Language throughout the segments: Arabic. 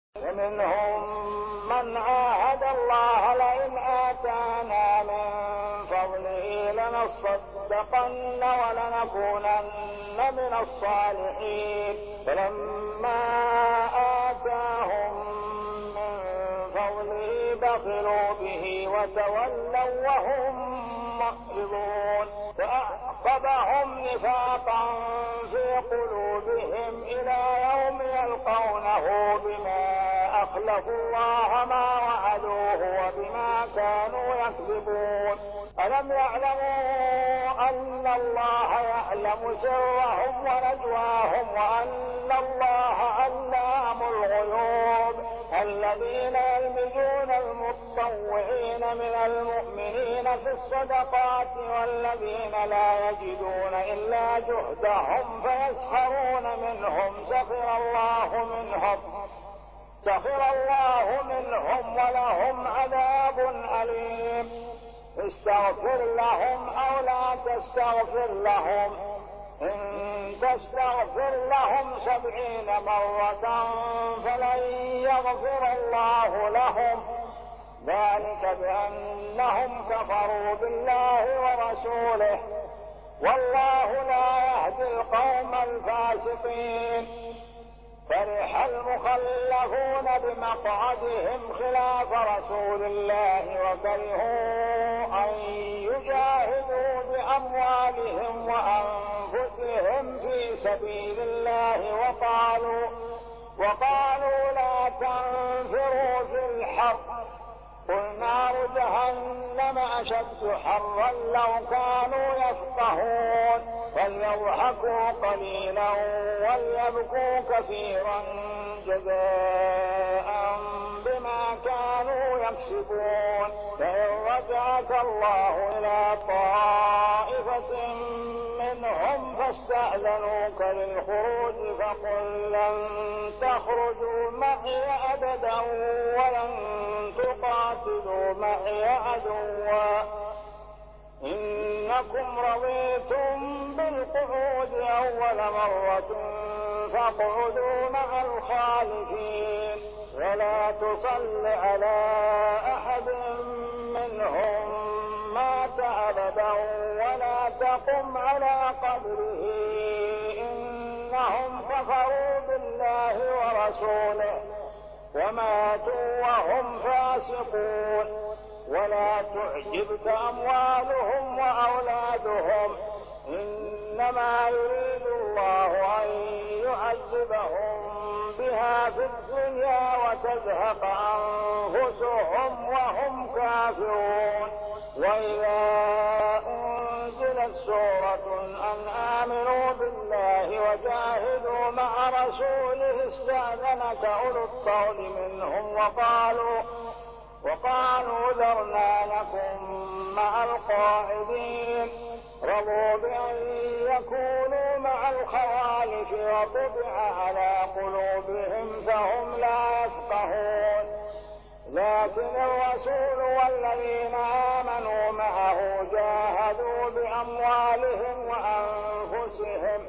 ومنهم من عاهد الله لئن آتانا من فضله لنصدقن ولنكونن من الصالحين فلما آتاهم من فضله بخلوا به وتولوا وهم معرضون فأعقبهم نفاقا في قلوبهم إلى يوم يلقونه بما أخلفوا الله ما وعدوه وبما كانوا يكذبون ألم يعلموا أن الله يعلم سرهم ونجواهم وأن الله علام الغيوب الذين يلمزون المتطوعين من المؤمنين في الصدقات والذين لا يجدون إلا جهدهم فيسخرون منهم سخر الله منهم ولهم عذاب أليم استغفر لهم أو لا تستغفر لهم إن تستغفر لهم 70 مرة فلن يغفر الله لهم ذلك بأنهم كفروا بالله ورسوله والله لا يهدي القوم الفاسقين فرح المخلفون بمقعدهم خلاف رسول الله وكرهوا أن يجاهدوا بأموالهم وأنفسهم في سبيل الله وقالوا لا تنفروا في الحر قل نار جهنم أشد حرا لو كانوا يفقهون فليضحكوا قليلا وليبكوا كثيرا جزاء بما كانوا يكسبون فإن رجعك الله إلى طائفة منهم فاستأذنوك للخروج فقل لن تخرجوا معي أبدا ولن تقاتلوا معي عدوا إنكم رضيتم بالقعود أول مرة فاقعدوا مع الخالفين ولا تصل على أحد منهم مات أبدا ولا تقم على قبره إنهم كفروا بالله ورسوله وماتوا وهم فاسقون ولا تعجبك أموالهم وأولادهم إنما يريد الله أن يعذبهم بها في الدنيا وتزهق أنفسهم وهم كافرون وإذا أنزلت سورة أن آمنوا بالله وجاهدوا مع رسوله استأذنك أولو الطول منهم وقالوا ذرنا لكم مع القاعدين رضوا بأن يكونوا مع الخوالف وطبع على قلوبهم فهم لا يفقهون لكن الرسول والذين آمنوا معه جاهدوا بأموالهم وأنفسهم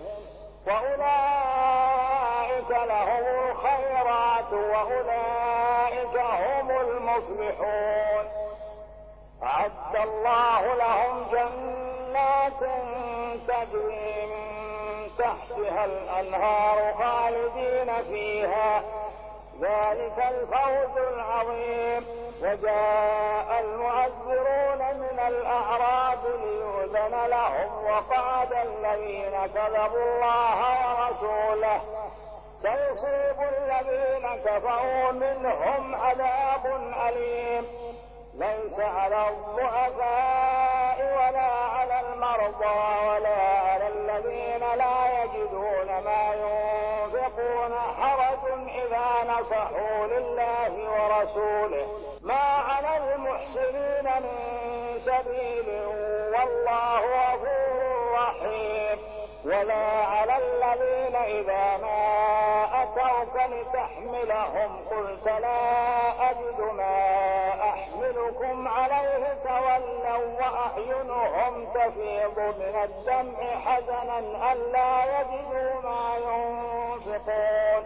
وأولئك لهم الخيرات وأولئك هم المفلحون أعد الله لهم جنات تجري من تحتها الأنهار خالدين فيها ذلك الفوز العظيم وجاء المعذرون من الأعراب ليؤذن لهم وقعد الذين كذبوا الله ورسوله سيصيب الذين كفروا منهم عذاب أليم ليس على الضعفاء ولا على المرضى ولا على الذين لا يجدون ما ينفقون حرج إذا نصحوا لله ورسوله ما على المحسنين من سبيل والله غفور رحيم ولا على الذين إذا ما أتوك لتحملهم قلت لا أجد ما أحملكم عليه تولوا وأعينهم تفيض من الدمع حزنا ألا يجدوا ما ينفقون